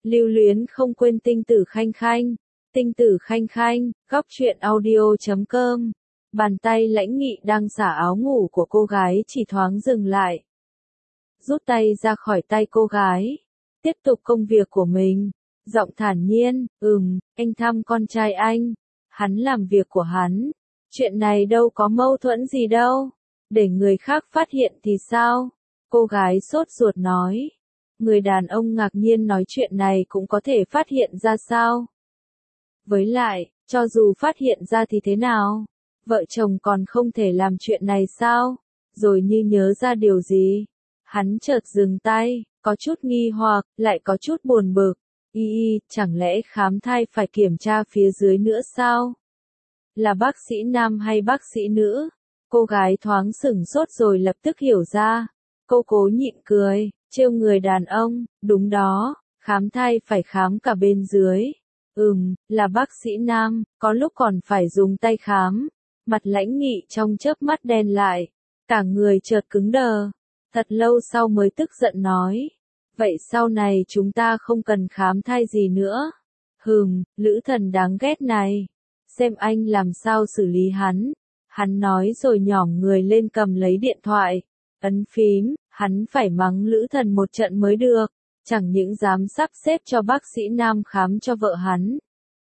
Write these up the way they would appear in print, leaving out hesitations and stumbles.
Lưu luyến không quên tinh tử khanh khanh. Tinh tử khanh khanh, góc truyện audio.com. Bàn tay lãnh nghị đang xả áo ngủ của cô gái chỉ thoáng dừng lại. Rút tay ra khỏi tay cô gái. Tiếp tục công việc của mình. Giọng thản nhiên, anh thăm con trai anh. Hắn làm việc của hắn. Chuyện này đâu có mâu thuẫn gì đâu. Để người khác phát hiện thì sao? Cô gái sốt ruột nói. Người đàn ông ngạc nhiên nói chuyện này cũng có thể phát hiện ra sao? Với lại, cho dù phát hiện ra thì thế nào? Vợ chồng còn không thể làm chuyện này sao? Rồi như nhớ ra điều gì? Hắn chợt dừng tay, có chút nghi hoặc, lại có chút buồn bực. Chẳng lẽ khám thai phải kiểm tra phía dưới nữa sao? Là bác sĩ nam hay bác sĩ nữ? Cô gái thoáng sửng sốt rồi lập tức hiểu ra. Cô cố nhịn cười, trêu người đàn ông, đúng đó, khám thai phải khám cả bên dưới. Là bác sĩ nam, có lúc còn phải dùng tay khám. Mặt lãnh nghị trong chớp mắt đen lại, cả người chợt cứng đờ. Thật lâu sau mới tức giận nói. Vậy sau này chúng ta không cần khám thai gì nữa. Lữ thần đáng ghét này. Xem anh làm sao xử lý hắn. Hắn nói rồi nhỏm người lên cầm lấy điện thoại. Ấn phím, hắn phải mắng Lữ thần một trận mới được. Chẳng những dám sắp xếp cho bác sĩ nam khám cho vợ hắn.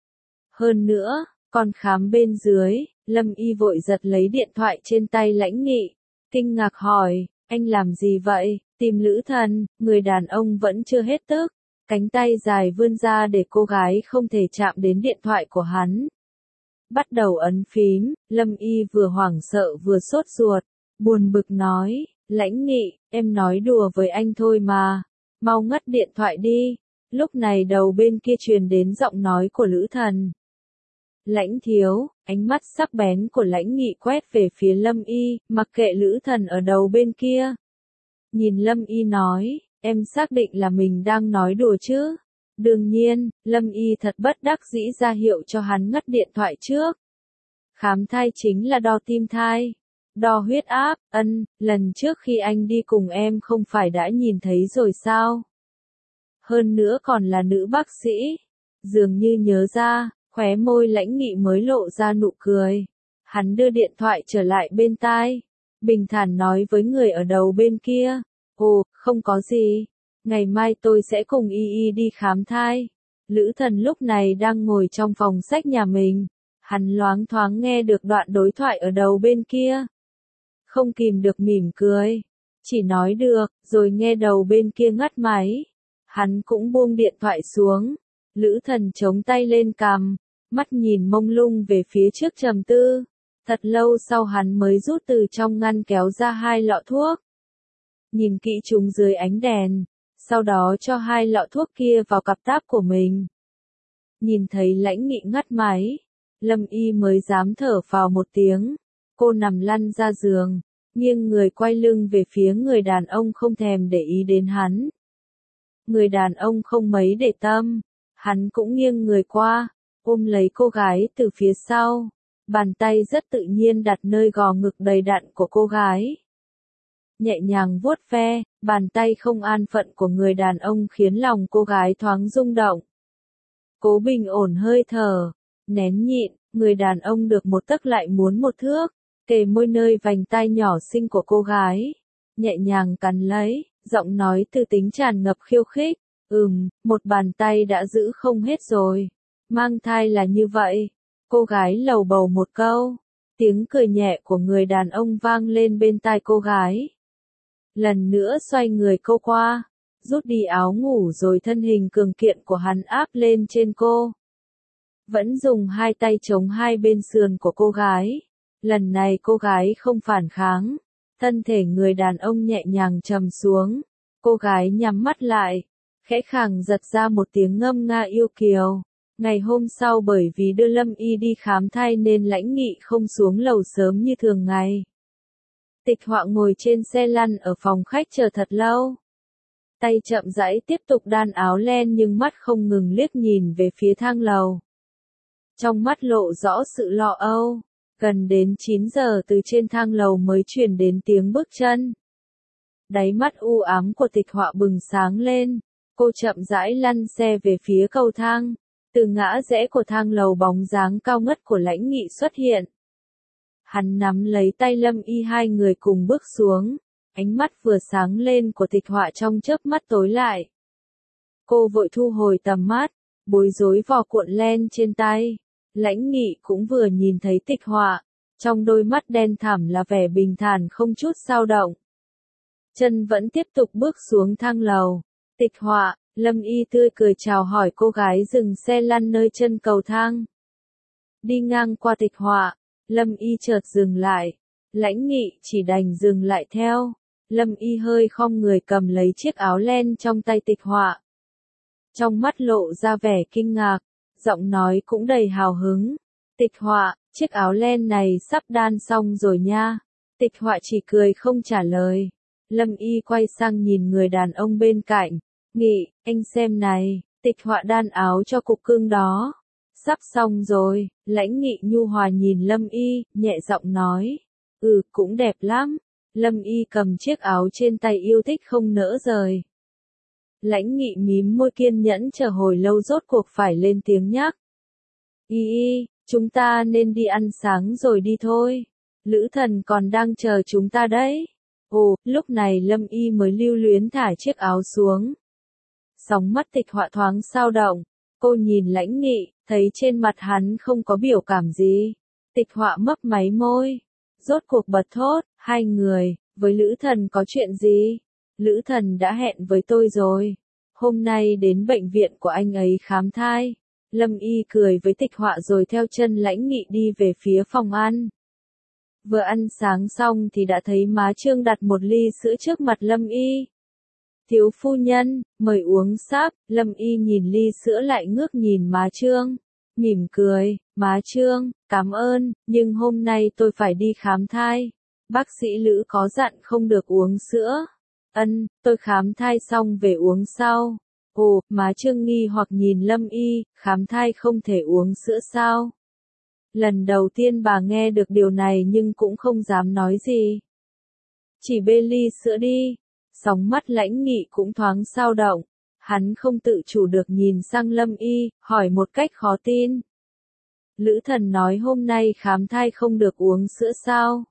Hơn nữa, còn khám bên dưới, Lâm Y vội giật lấy điện thoại trên tay lãnh nghị. Kinh ngạc hỏi, anh làm gì vậy? Tìm Lữ thần, người đàn ông vẫn chưa hết tức. Cánh tay dài vươn ra để cô gái không thể chạm đến điện thoại của hắn. Bắt đầu ấn phím, Lâm Y vừa hoảng sợ vừa sốt ruột. Buồn bực nói, lãnh nghị, em nói đùa với anh thôi mà. Mau ngắt điện thoại đi. Lúc này đầu bên kia truyền đến giọng nói của Lữ thần. Lãnh thiếu, ánh mắt sắc bén của lãnh nghị quét về phía Lâm Y, mặc kệ Lữ thần ở đầu bên kia. Nhìn Lâm Y nói, em xác định là mình đang nói đùa chứ? Đương nhiên, Lâm Y thật bất đắc dĩ ra hiệu cho hắn ngắt điện thoại trước. Khám thai chính là đo tim thai. Đo huyết áp, lần trước khi anh đi cùng em không phải đã nhìn thấy rồi sao? Hơn nữa còn là nữ bác sĩ. Dường như nhớ ra, khóe môi lãnh nghị mới lộ ra nụ cười. Hắn đưa điện thoại trở lại bên tai. Bình thản nói với người ở đầu bên kia. Ồ, không có gì. Ngày mai tôi sẽ cùng Y đi khám thai. Lữ thần lúc này đang ngồi trong phòng sách nhà mình. Hắn loáng thoáng nghe được đoạn đối thoại ở đầu bên kia. Không kìm được mỉm cười. Chỉ nói được, rồi nghe đầu bên kia ngắt máy. Hắn cũng buông điện thoại xuống. Lữ thần chống tay lên cằm, mắt nhìn mông lung về phía trước trầm tư. Thật lâu sau hắn mới rút từ trong ngăn kéo ra 2 lọ thuốc. Nhìn kỹ chúng dưới ánh đèn, sau đó cho 2 lọ thuốc kia vào cặp táp của mình. Nhìn thấy lãnh nghị ngắt máy, Lâm Y mới dám thở phào một tiếng. Cô nằm lăn ra giường, nghiêng người quay lưng về phía người đàn ông không thèm để ý đến hắn. Người đàn ông không mấy để tâm, hắn cũng nghiêng người qua, ôm lấy cô gái từ phía sau. Bàn tay rất tự nhiên đặt nơi gò ngực đầy đặn của cô gái. Nhẹ nhàng vuốt ve, bàn tay không an phận của người đàn ông khiến lòng cô gái thoáng rung động. Cố bình ổn hơi thở, nén nhịn, người đàn ông được một tấc lại muốn một thước, kề môi nơi vành tai nhỏ xinh của cô gái. Nhẹ nhàng cắn lấy, giọng nói từ tính tràn ngập khiêu khích. Một bàn tay đã giữ không hết rồi. Mang thai là như vậy. Cô gái lầu bầu một câu. Tiếng cười nhẹ của người đàn ông vang lên bên tai cô gái. Lần nữa xoay người cô qua, rút đi áo ngủ rồi thân hình cường kiện của hắn áp lên trên cô. Vẫn dùng 2 tay chống hai bên sườn của cô gái. Lần này cô gái không phản kháng. Thân thể người đàn ông nhẹ nhàng trầm xuống. Cô gái nhắm mắt lại, khẽ khàng giật ra một tiếng ngâm nga yêu kiều. Ngày hôm sau bởi vì đưa Lâm Y đi khám thai nên lãnh nghị không xuống lầu sớm như thường ngày. Tịch Họa ngồi trên xe lăn ở phòng khách chờ thật lâu. Tay chậm rãi tiếp tục đan áo len nhưng mắt không ngừng liếc nhìn về phía thang lầu. Trong mắt lộ rõ sự lo âu. Gần đến 9 giờ từ trên thang lầu mới truyền đến tiếng bước chân. Đáy mắt u ám của Tịch Họa bừng sáng lên. Cô chậm rãi lăn xe về phía cầu thang. Từ ngã rẽ của thang lầu bóng dáng cao ngất của Lãnh Nghị xuất hiện. Hắn nắm lấy tay Lâm Y, hai người cùng bước xuống. Ánh mắt vừa sáng lên của Tịch Họa trong chớp mắt tối lại. Cô vội thu hồi tầm mắt, bối rối vò cuộn len trên tay. Lãnh Nghị cũng vừa nhìn thấy Tịch Họa, trong đôi mắt đen thẳm là vẻ bình thản không chút dao động. Chân vẫn tiếp tục bước xuống thang lầu. Tịch Họa, Lâm Y tươi cười chào hỏi cô gái dừng xe lăn nơi chân cầu thang. Đi ngang qua Tịch Họa, Lâm Y chợt dừng lại. Lãnh Nghị chỉ đành dừng lại theo. Lâm Y hơi khom người cầm lấy chiếc áo len trong tay Tịch Họa. Trong mắt lộ ra vẻ kinh ngạc, giọng nói cũng đầy hào hứng. Tịch Họa, chiếc áo len này sắp đan xong rồi nha. Tịch Họa chỉ cười không trả lời. Lâm Y quay sang nhìn người đàn ông bên cạnh. Nghị, anh xem này, Tịch Họa đan áo cho cục cưng đó. Sắp xong rồi. Lãnh Nghị nhu hòa nhìn Lâm Y, nhẹ giọng nói. Cũng đẹp lắm. Lâm Y cầm chiếc áo trên tay yêu thích không nỡ rời. Lãnh Nghị mím môi kiên nhẫn chờ hồi lâu rốt cuộc phải lên tiếng nhắc. Y, chúng ta nên đi ăn sáng rồi đi thôi. Lữ Thần còn đang chờ chúng ta đấy. Ồ, lúc này Lâm Y mới lưu luyến thả chiếc áo xuống. Sóng mắt Tịch Họa thoáng dao động. Cô nhìn Lãnh Nghị, thấy trên mặt hắn không có biểu cảm gì. Tịch Họa mấp máy môi. Rốt cuộc bật thốt, hai người, với Lữ Thần có chuyện gì? Lữ Thần đã hẹn với tôi rồi. Hôm nay đến bệnh viện của anh ấy khám thai. Lâm Y cười với Tịch Họa rồi theo chân Lãnh Nghị đi về phía phòng ăn. Vừa ăn sáng xong thì đã thấy má Trương đặt một ly sữa trước mặt Lâm Y. Thiếu phu nhân, mời uống sáp. Lâm Y nhìn ly sữa lại ngước nhìn má Trương. Mỉm cười, má Trương, cảm ơn, nhưng hôm nay tôi phải đi khám thai. Bác sĩ Lữ có dặn không được uống sữa. Tôi khám thai xong về uống sau. Ồ, má Trương nghi hoặc nhìn Lâm Y, khám thai không thể uống sữa sao? Lần đầu tiên bà nghe được điều này nhưng cũng không dám nói gì. Chỉ bê ly sữa đi. Sóng mắt Lãnh Nghị cũng thoáng dao động. Hắn không tự chủ được nhìn sang Lâm Y, hỏi một cách khó tin. Lữ Thần nói hôm nay khám thai không được uống sữa sao?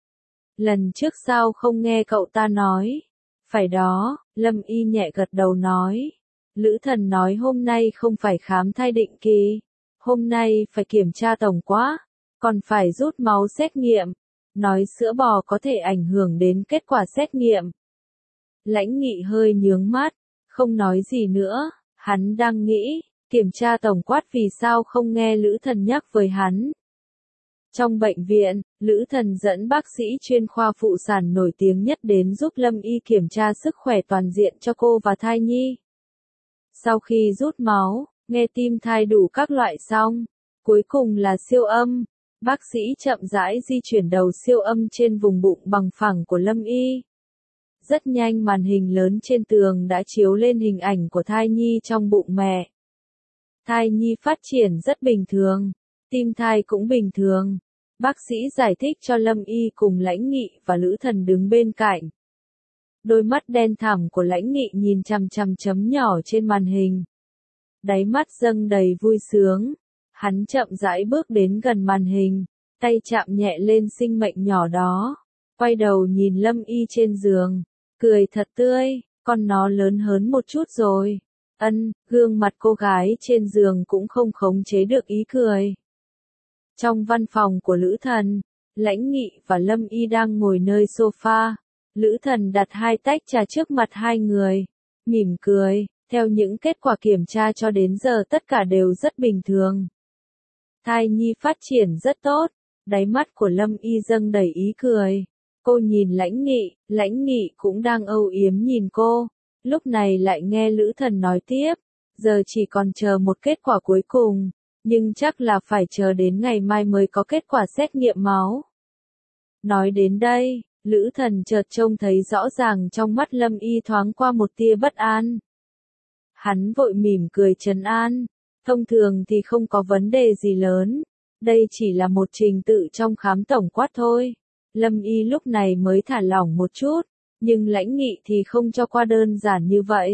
Lần trước sao không nghe cậu ta nói? Phải đó, Lâm Y nhẹ gật đầu nói. Lữ Thần nói hôm nay không phải khám thai định kỳ. Hôm nay phải kiểm tra tổng quát, còn phải rút máu xét nghiệm. Nói sữa bò có thể ảnh hưởng đến kết quả xét nghiệm. Lãnh Nghị hơi nhướng mắt, không nói gì nữa. Hắn đang nghĩ, kiểm tra tổng quát vì sao không nghe Lữ Thần nhắc với hắn. Trong bệnh viện, Lữ Thần dẫn bác sĩ chuyên khoa phụ sản nổi tiếng nhất đến giúp Lâm Y kiểm tra sức khỏe toàn diện cho cô và thai nhi. Sau khi rút máu, nghe tim thai đủ các loại xong, cuối cùng là siêu âm. Bác sĩ chậm rãi di chuyển đầu siêu âm trên vùng bụng bằng phẳng của Lâm Y. Rất nhanh màn hình lớn trên tường đã chiếu lên hình ảnh của thai nhi trong bụng mẹ. Thai nhi phát triển rất bình thường, tim thai cũng bình thường. Bác sĩ giải thích cho Lâm Y cùng Lãnh Nghị và Lữ Thần đứng bên cạnh. Đôi mắt đen thẳm của Lãnh Nghị nhìn chằm chằm chấm nhỏ trên màn hình. Đáy mắt dâng đầy vui sướng. Hắn chậm rãi bước đến gần màn hình, tay chạm nhẹ lên sinh mệnh nhỏ đó. Quay đầu nhìn Lâm Y trên giường, cười thật tươi, con nó lớn hơn một chút rồi. Gương mặt cô gái trên giường cũng không khống chế được ý cười. Trong văn phòng của Lữ Thần, Lãnh Nghị và Lâm Y đang ngồi nơi sofa. Lữ Thần đặt hai tách trà trước mặt hai người, mỉm cười, theo những kết quả kiểm tra cho đến giờ tất cả đều rất bình thường. Thai nhi phát triển rất tốt, đáy mắt của Lâm Y dâng đầy ý cười. Cô nhìn Lãnh Nghị cũng đang âu yếm nhìn cô. Lúc này lại nghe Lữ Thần nói tiếp, giờ chỉ còn chờ một kết quả cuối cùng, nhưng chắc là phải chờ đến ngày mai mới có kết quả xét nghiệm máu. Nói đến đây, Lữ Thần chợt trông thấy rõ ràng trong mắt Lâm Y thoáng qua một tia bất an. Hắn vội mỉm cười trấn an, thông thường thì không có vấn đề gì lớn, đây chỉ là một trình tự trong khám tổng quát thôi. Lâm Y lúc này mới thả lỏng một chút, nhưng Lãnh Nghị thì không cho qua đơn giản như vậy.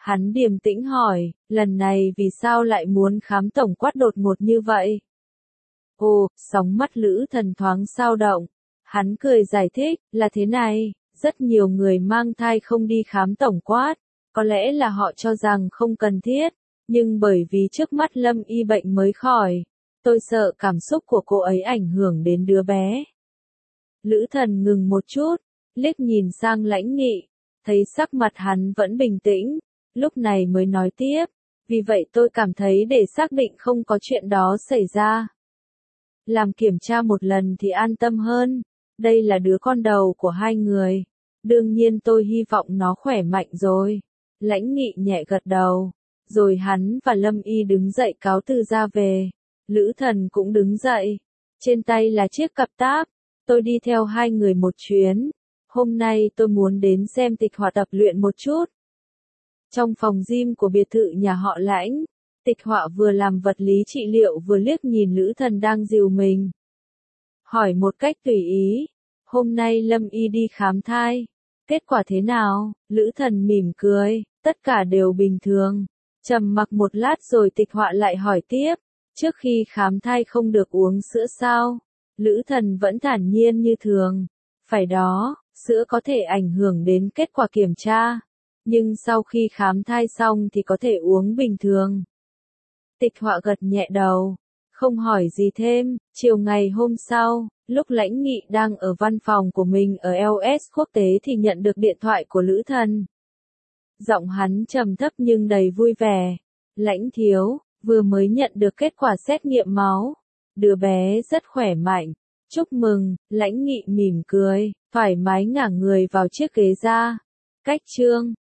Hắn điềm tĩnh hỏi, lần này vì sao lại muốn khám tổng quát đột ngột như vậy? Ồ, sóng mắt Lữ Thần thoáng dao động. Hắn cười giải thích, là thế này, rất nhiều người mang thai không đi khám tổng quát, có lẽ là họ cho rằng không cần thiết, nhưng bởi vì trước mắt Lâm Y bệnh mới khỏi, tôi sợ cảm xúc của cô ấy ảnh hưởng đến đứa bé. Lữ Thần ngừng một chút, liếc nhìn sang Lãnh Nghị, thấy sắc mặt hắn vẫn bình tĩnh, lúc này mới nói tiếp, vì vậy tôi cảm thấy để xác định không có chuyện đó xảy ra. Làm kiểm tra một lần thì an tâm hơn, đây là đứa con đầu của hai người, đương nhiên tôi hy vọng nó khỏe mạnh rồi. Lãnh Nghị nhẹ gật đầu, rồi hắn và Lâm Y đứng dậy cáo từ ra về, Lữ Thần cũng đứng dậy, trên tay là chiếc cặp táp, tôi đi theo hai người một chuyến, hôm nay tôi muốn đến xem Tịch Họa tập luyện một chút. Trong phòng gym của biệt thự nhà họ Lãnh, Tịch Họa vừa làm vật lý trị liệu vừa liếc nhìn Lữ Thần đang dìu mình. Hỏi một cách tùy ý, hôm nay Lâm Y đi khám thai, kết quả thế nào? Lữ Thần mỉm cười, tất cả đều bình thường. Trầm mặc một lát rồi Tịch Họa lại hỏi tiếp, trước khi khám thai không được uống sữa sao? Lữ Thần vẫn thản nhiên như thường, phải đó, sữa có thể ảnh hưởng đến kết quả kiểm tra, nhưng sau khi khám thai xong thì có thể uống bình thường. Tịch Họa gật nhẹ đầu, không hỏi gì thêm. Chiều ngày hôm sau, lúc Lãnh Nghị đang ở văn phòng của mình ở LS Quốc tế thì nhận được điện thoại của Lữ Thần. Giọng hắn trầm thấp nhưng đầy vui vẻ. Lãnh thiếu, vừa mới nhận được kết quả xét nghiệm máu. Đứa bé rất khỏe mạnh. Chúc mừng. Lãnh Nghị mỉm cười, thoải mái ngả người vào chiếc ghế ra. Cách chương